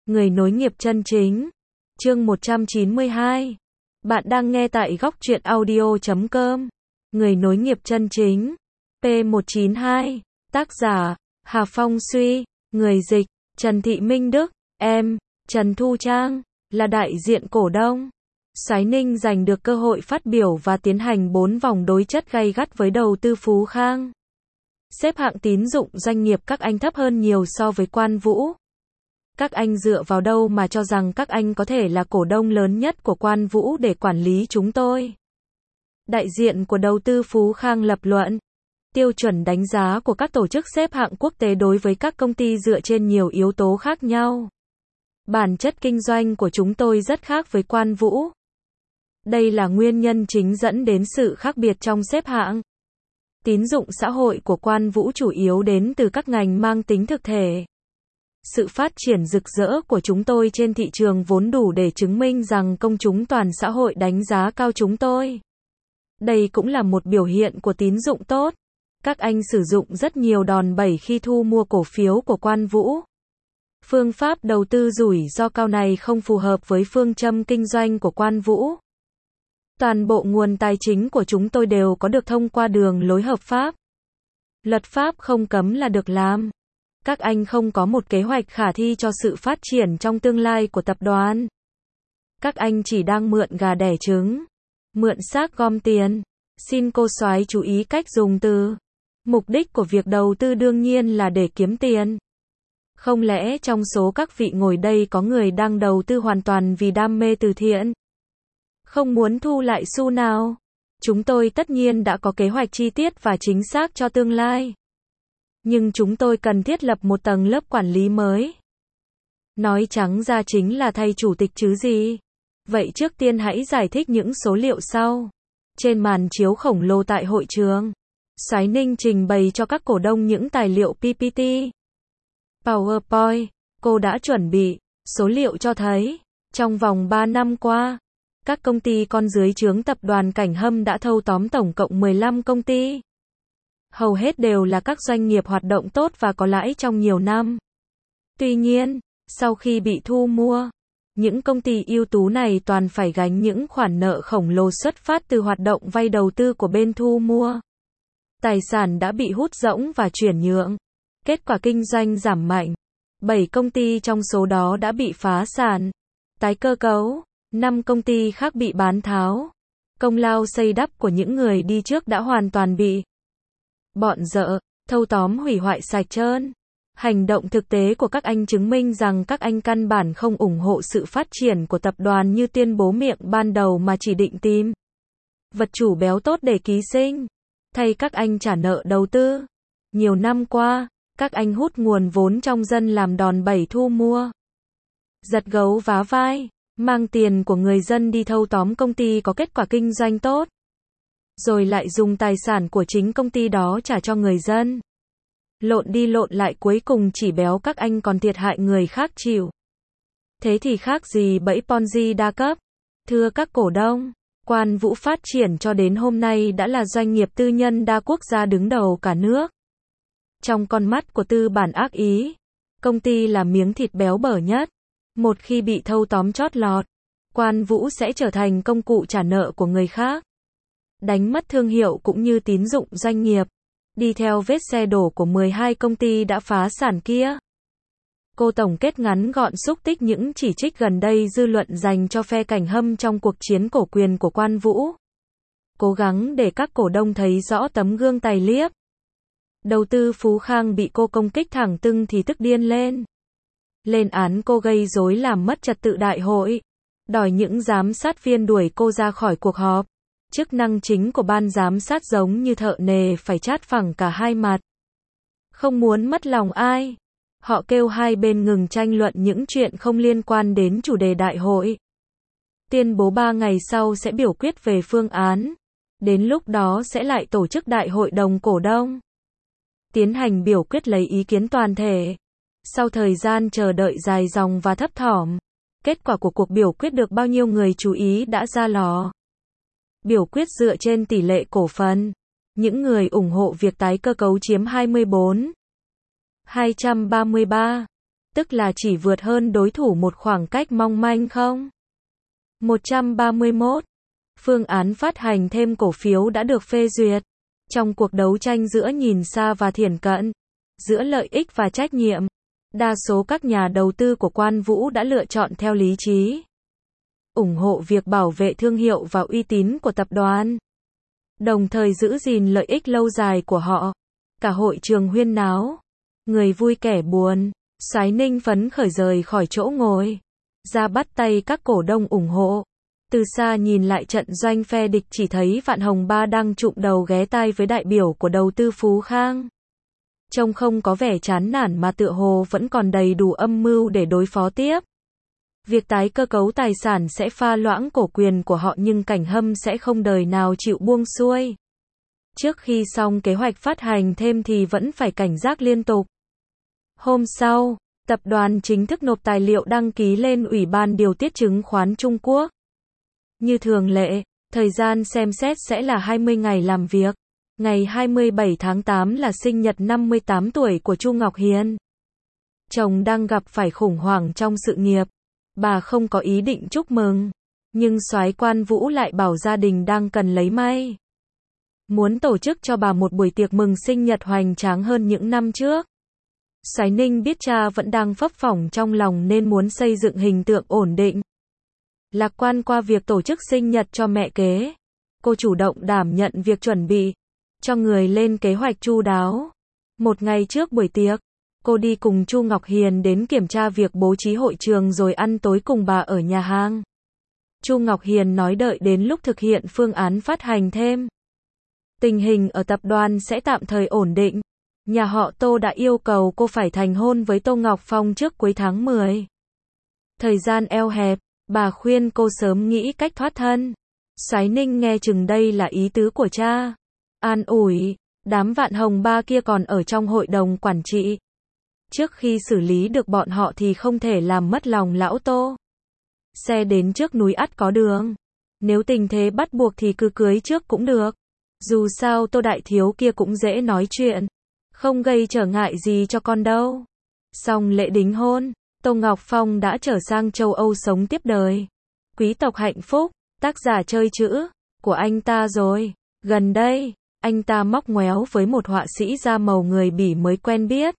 Người nối nghiệp chân chính. Chương 192. Bạn đang nghe tại góc truyện audio.com. Người nối nghiệp chân chính. P192. Tác giả: Hà Phong Suy. Người dịch: Trần Thị Minh Đức. Em: Trần Thu Trang. Là đại diện cổ đông. Soái Ninh giành được cơ hội phát biểu và tiến hành 4 vòng đối chất gay gắt với đầu tư Phú Khang. Xếp hạng tín dụng doanh nghiệp các anh thấp hơn nhiều so với Quan Vũ. Các anh dựa vào đâu mà cho rằng các anh có thể là cổ đông lớn nhất của Quan Vũ để quản lý chúng tôi? Đại diện của đầu tư Phú Khang lập luận. Tiêu chuẩn đánh giá của các tổ chức xếp hạng quốc tế đối với các công ty dựa trên nhiều yếu tố khác nhau. Bản chất kinh doanh của chúng tôi rất khác với Quan Vũ. Đây là nguyên nhân chính dẫn đến sự khác biệt trong xếp hạng. Tín dụng xã hội của Quan Vũ chủ yếu đến từ các ngành mang tính thực thể. Sự phát triển rực rỡ của chúng tôi trên thị trường vốn đủ để chứng minh rằng công chúng toàn xã hội đánh giá cao chúng tôi. Đây cũng là một biểu hiện của tín dụng tốt. Các anh sử dụng rất nhiều đòn bẩy khi thu mua cổ phiếu của Quan Vũ. Phương pháp đầu tư rủi ro cao này không phù hợp với phương châm kinh doanh của Quan Vũ. Toàn bộ nguồn tài chính của chúng tôi đều có được thông qua đường lối hợp pháp. Luật pháp không cấm là được làm. Các anh không có một kế hoạch khả thi cho sự phát triển trong tương lai của tập đoàn. Các anh chỉ đang mượn gà đẻ trứng, mượn xác gom tiền. Xin cô soái chú ý cách dùng từ. Mục đích của việc đầu tư đương nhiên là để kiếm tiền. Không lẽ trong số các vị ngồi đây có người đang đầu tư hoàn toàn vì đam mê từ thiện? Không muốn thu lại xu nào? Chúng tôi tất nhiên đã có kế hoạch chi tiết và chính xác cho tương lai. Nhưng chúng tôi cần thiết lập một tầng lớp quản lý mới. Nói trắng ra chính là thay chủ tịch chứ gì. Vậy trước tiên hãy giải thích những số liệu sau. Trên màn chiếu khổng lồ tại hội trường, Soái Ninh trình bày cho các cổ đông những tài liệu PPT, PowerPoint. Cô đã chuẩn bị. Số liệu cho thấy, trong vòng 3 năm qua, các công ty con dưới trướng tập đoàn Cảnh Hâm đã thâu tóm tổng cộng 15 công ty. Hầu hết đều là các doanh nghiệp hoạt động tốt và có lãi trong nhiều năm. Tuy nhiên, sau khi bị thu mua, những công ty ưu tú này toàn phải gánh những khoản nợ khổng lồ xuất phát từ hoạt động vay đầu tư của bên thu mua. Tài sản đã bị hút rỗng và chuyển nhượng. Kết quả kinh doanh giảm mạnh. 7 công ty trong số đó đã bị phá sản, tái cơ cấu. 5 công ty khác bị bán tháo. Công lao xây đắp của những người đi trước đã hoàn toàn bị bọn dợ, thâu tóm hủy hoại sạch trơn. Hành động thực tế của các anh chứng minh rằng các anh căn bản không ủng hộ sự phát triển của tập đoàn như tuyên bố miệng ban đầu mà chỉ định tìm vật chủ béo tốt để ký sinh, thay các anh trả nợ đầu tư. Nhiều năm qua, các anh hút nguồn vốn trong dân làm đòn bẩy thu mua, giật gấu vá vai, mang tiền của người dân đi thâu tóm công ty có kết quả kinh doanh tốt, rồi lại dùng tài sản của chính công ty đó trả cho người dân. Lộn đi lộn lại cuối cùng chỉ béo các anh còn thiệt hại người khác chịu. Thế thì khác gì bẫy Ponzi đa cấp. Thưa các cổ đông, Quan Vũ phát triển cho đến hôm nay đã là doanh nghiệp tư nhân đa quốc gia đứng đầu cả nước. Trong con mắt của tư bản ác ý, công ty là miếng thịt béo bở nhất. Một khi bị thâu tóm chót lọt, Quan Vũ sẽ trở thành công cụ trả nợ của người khác. Đánh mất thương hiệu cũng như tín dụng doanh nghiệp. Đi theo vết xe đổ của 12 công ty đã phá sản kia. Cô tổng kết ngắn gọn xúc tích những chỉ trích gần đây dư luận dành cho phe Cảnh Hâm trong cuộc chiến cổ quyền của Quan Vũ. Cố gắng để các cổ đông thấy rõ tấm gương tài liếp. Đầu tư Phú Khang bị cô công kích thẳng tưng thì tức điên lên. Lên án cô gây rối làm mất trật tự đại hội. Đòi những giám sát viên đuổi cô ra khỏi cuộc họp. Chức năng chính của ban giám sát giống như thợ nề phải chát phẳng cả hai mặt. Không muốn mất lòng ai, họ kêu hai bên ngừng tranh luận những chuyện không liên quan đến chủ đề đại hội. Tuyên bố 3 ngày sau sẽ biểu quyết về phương án. Đến lúc đó sẽ lại tổ chức đại hội đồng cổ đông. Tiến hành biểu quyết lấy ý kiến toàn thể. Sau thời gian chờ đợi dài dòng và thấp thỏm, kết quả của cuộc biểu quyết được bao nhiêu người chú ý đã ra lò. Biểu quyết dựa trên tỷ lệ cổ phần. Những người ủng hộ việc tái cơ cấu chiếm 24,233. tức là chỉ vượt hơn đối thủ một khoảng cách mong manh không? 131. Phương án phát hành thêm cổ phiếu đã được phê duyệt. Trong cuộc đấu tranh giữa nhìn xa và thiển cận, giữa lợi ích và trách nhiệm, đa số các nhà đầu tư của Quan Vũ đã lựa chọn theo lý trí, ủng hộ việc bảo vệ thương hiệu và uy tín của tập đoàn, đồng thời giữ gìn lợi ích lâu dài của họ. Cả hội trường huyên náo, người vui kẻ buồn, Soái Ninh phấn khởi rời khỏi chỗ ngồi, ra bắt tay các cổ đông ủng hộ. Từ xa nhìn lại trận doanh phe địch chỉ thấy Vạn Hồng Ba đang chụm đầu ghé tai với đại biểu của đầu tư Phú Khang. Trông không có vẻ chán nản mà tựa hồ vẫn còn đầy đủ âm mưu để đối phó tiếp. Việc tái cơ cấu tài sản sẽ pha loãng cổ quyền của họ nhưng Cảnh Hâm sẽ không đời nào chịu buông xuôi. Trước khi xong kế hoạch phát hành thêm thì vẫn phải cảnh giác liên tục. Hôm sau, tập đoàn chính thức nộp tài liệu đăng ký lên Ủy ban Điều tiết chứng khoán Trung Quốc. Như thường lệ, thời gian xem xét sẽ là 20 ngày làm việc. Ngày 27 tháng 8 là sinh nhật 58 tuổi của Chu Ngọc Hiền. Chồng đang gặp phải khủng hoảng trong sự nghiệp. Bà không có ý định chúc mừng. Nhưng soái Quan Vũ lại bảo gia đình đang cần lấy may. Muốn tổ chức cho bà một buổi tiệc mừng sinh nhật hoành tráng hơn những năm trước. Soái Ninh biết cha vẫn đang phấp phỏng trong lòng nên muốn xây dựng hình tượng ổn định. Lạc quan qua việc tổ chức sinh nhật cho mẹ kế. Cô chủ động đảm nhận việc chuẩn bị, cho người lên kế hoạch chu đáo. Một ngày trước buổi tiệc, cô đi cùng Chu Ngọc Hiền đến kiểm tra việc bố trí hội trường rồi ăn tối cùng bà ở nhà hàng. Chu Ngọc Hiền nói đợi đến lúc thực hiện phương án phát hành thêm, tình hình ở tập đoàn sẽ tạm thời ổn định. Nhà họ Tô đã yêu cầu cô phải thành hôn với Tô Ngọc Phong trước cuối tháng 10. Thời gian eo hẹp, bà khuyên cô sớm nghĩ cách thoát thân. Soái Ninh nghe chừng đây là ý tứ của cha. An ủi, đám Vạn Hồng Ba kia còn ở trong hội đồng quản trị. Trước khi xử lý được bọn họ thì không thể làm mất lòng lão Tô. Xe đến trước núi ắt có đường. Nếu tình thế bắt buộc thì cứ cưới trước cũng được. Dù sao Tô Đại Thiếu kia cũng dễ nói chuyện. Không gây trở ngại gì cho con đâu. Xong lễ đính hôn, Tô Ngọc Phong đã trở sang châu Âu sống tiếp đời. Quý tộc hạnh phúc, tác giả chơi chữ, của anh ta rồi. Gần đây, anh ta móc ngoéo với một họa sĩ da màu người Bỉ mới quen biết.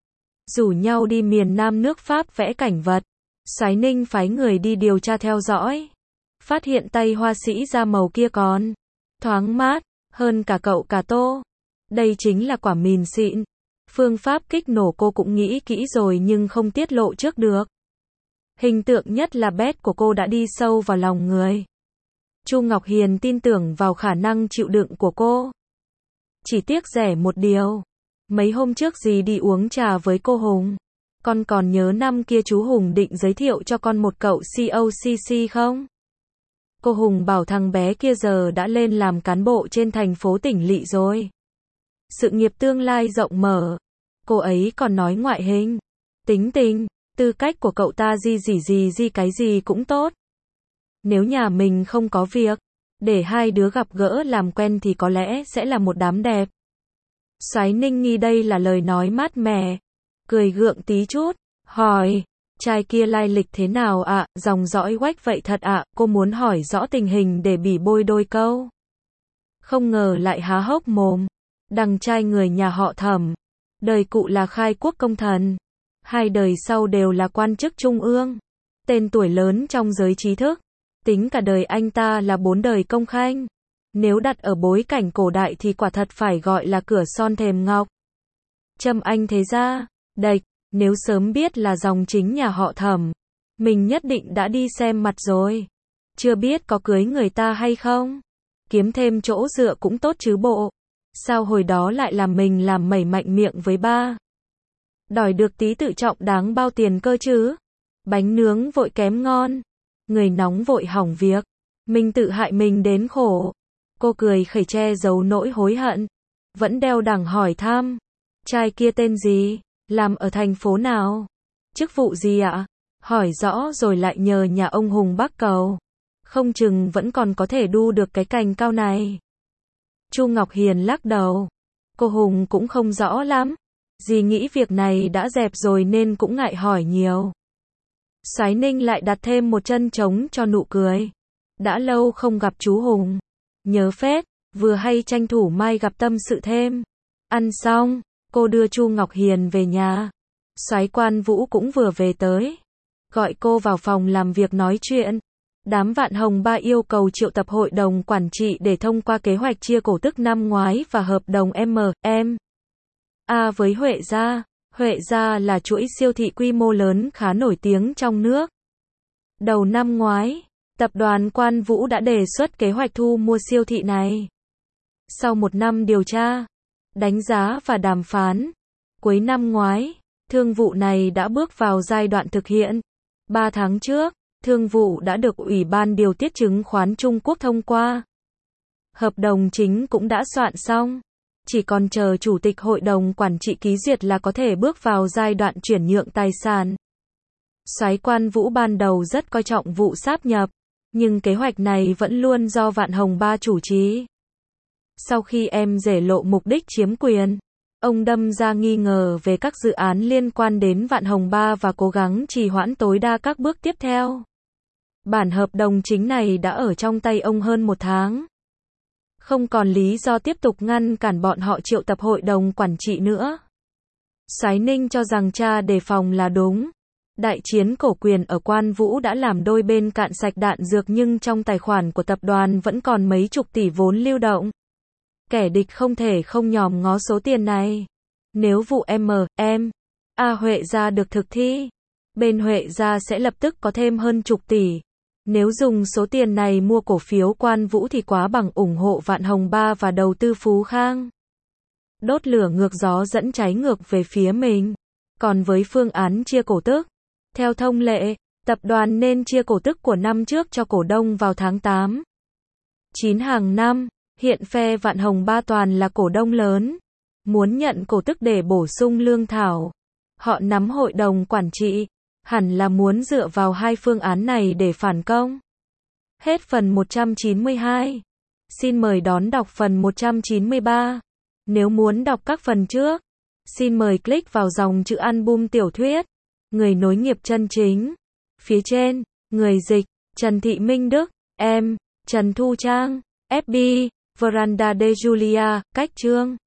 Rủ nhau đi miền Nam nước Pháp vẽ cảnh vật. Soái Ninh phái người đi điều tra theo dõi. Phát hiện tay họa sĩ da màu kia còn thoáng mát hơn cả cậu cả Tô. Đây chính là quả mìn xịn. Phương pháp kích nổ cô cũng nghĩ kỹ rồi nhưng không tiết lộ trước được. Hình tượng nhất là bet của cô đã đi sâu vào lòng người. Chu Ngọc Hiền tin tưởng vào khả năng chịu đựng của cô. Chỉ tiếc rẻ một điều. Mấy hôm trước dì đi uống trà với cô Hùng. Con còn nhớ năm kia chú Hùng định giới thiệu cho con một cậu COCC không? Cô Hùng bảo thằng bé kia giờ đã lên làm cán bộ trên thành phố tỉnh lỵ rồi. Sự nghiệp tương lai rộng mở. Cô ấy còn nói ngoại hình, tính tình, tư cách của cậu ta gì cái gì cũng tốt. Nếu nhà mình không có việc, để hai đứa gặp gỡ làm quen thì có lẽ sẽ là một đám đẹp. Soái Ninh nghi đây là lời nói mát mẻ. Cười gượng tí chút, hỏi, trai kia lai lịch thế nào ạ? Dòng dõi quách vậy thật ạ? Cô muốn hỏi rõ tình hình để bỉ bôi đôi câu. Không ngờ lại há hốc mồm. Đằng trai người nhà họ Thẩm. Đời cụ là khai quốc công thần. Hai đời sau đều là quan chức trung ương. Tên tuổi lớn trong giới trí thức. Tính cả đời anh ta là 4 đời công khanh. Nếu đặt ở bối cảnh cổ đại thì quả thật phải gọi là cửa son thềm ngọc. Trâm Anh thế ra, đệch, nếu sớm biết là dòng chính nhà họ Thẩm, mình nhất định đã đi xem mặt rồi. Chưa biết có cưới người ta hay không. Kiếm thêm chỗ dựa cũng tốt chứ bộ. Sao hồi đó lại làm mình làm mẩy mạnh miệng với ba. Đòi được tí tự trọng đáng bao tiền cơ chứ. Bánh nướng vội kém ngon. Người nóng vội hỏng việc. Mình tự hại mình đến khổ. Cô cười khẩy che giấu nỗi hối hận. Vẫn đeo đẳng hỏi thăm. Trai kia tên gì? Làm ở thành phố nào? Chức vụ gì ạ? Hỏi rõ rồi lại nhờ nhà ông Hùng bắc cầu. Không chừng vẫn còn có thể đu được cái cành cao này. Chu Ngọc Hiền lắc đầu. Cô Hùng cũng không rõ lắm. Dì nghĩ việc này đã dẹp rồi nên cũng ngại hỏi nhiều. Soái Ninh lại đặt thêm một chân trống cho nụ cười. Đã lâu không gặp chú Hùng. Nhớ phết, vừa hay tranh thủ mai gặp tâm sự thêm. Ăn xong, cô đưa Chu Ngọc Hiền về nhà. Soái Quan Vũ cũng vừa về tới. Gọi cô vào phòng làm việc nói chuyện. Đám Vạn Hồng Ba yêu cầu triệu tập hội đồng quản trị để thông qua kế hoạch chia cổ tức năm ngoái và hợp đồng M&A với Huệ Gia. Huệ Gia là chuỗi siêu thị quy mô lớn khá nổi tiếng trong nước. Đầu năm ngoái, tập đoàn Quan Vũ đã đề xuất kế hoạch thu mua siêu thị này. Sau một năm điều tra, đánh giá và đàm phán, cuối năm ngoái, thương vụ này đã bước vào giai đoạn thực hiện. 3 tháng trước, thương vụ đã được Ủy ban Điều tiết chứng khoán Trung Quốc thông qua. Hợp đồng chính cũng đã soạn xong. Chỉ còn chờ Chủ tịch Hội đồng Quản trị ký duyệt là có thể bước vào giai đoạn chuyển nhượng tài sản. Soái Quan Vũ ban đầu rất coi trọng vụ sáp nhập, nhưng kế hoạch này vẫn luôn do Vạn Hồng Ba chủ trì. Sau khi em rể lộ mục đích chiếm quyền, ông đâm ra nghi ngờ về các dự án liên quan đến Vạn Hồng Ba và cố gắng trì hoãn tối đa các bước tiếp theo. Bản hợp đồng chính này đã ở trong tay ông hơn 1 tháng. Không còn lý do tiếp tục ngăn cản bọn họ triệu tập hội đồng quản trị nữa. Soái Ninh cho rằng cha đề phòng là đúng. Đại chiến cổ quyền ở Quan Vũ đã làm đôi bên cạn sạch đạn dược nhưng trong tài khoản của tập đoàn vẫn còn mấy chục tỷ vốn lưu động. Kẻ địch không thể không nhòm ngó số tiền này. Nếu vụ M&A Huệ Gia được thực thi, bên Huệ Gia sẽ lập tức có thêm hơn chục tỷ. Nếu dùng số tiền này mua cổ phiếu Quan Vũ thì quá bằng ủng hộ Vạn Hồng Ba và đầu tư Phú Khang. Đốt lửa ngược gió dẫn cháy ngược về phía mình. Còn với phương án chia cổ tức, theo thông lệ, tập đoàn nên chia cổ tức của năm trước cho cổ đông vào tháng 8, 9 hàng năm. Hiện phe Vạn Hồng Ba toàn là cổ đông lớn. Muốn nhận cổ tức để bổ sung lương thảo. Họ nắm hội đồng quản trị. Hẳn là muốn dựa vào hai phương án này để phản công. Hết phần 192. Xin mời đón đọc phần 193. Nếu muốn đọc các phần trước, xin mời click vào dòng chữ album tiểu thuyết. Người nối nghiệp chân chính. Phía trên, người dịch, Trần Thị Minh Đức, em, Trần Thu Trang, FB, Veranda de Julia, cách chương.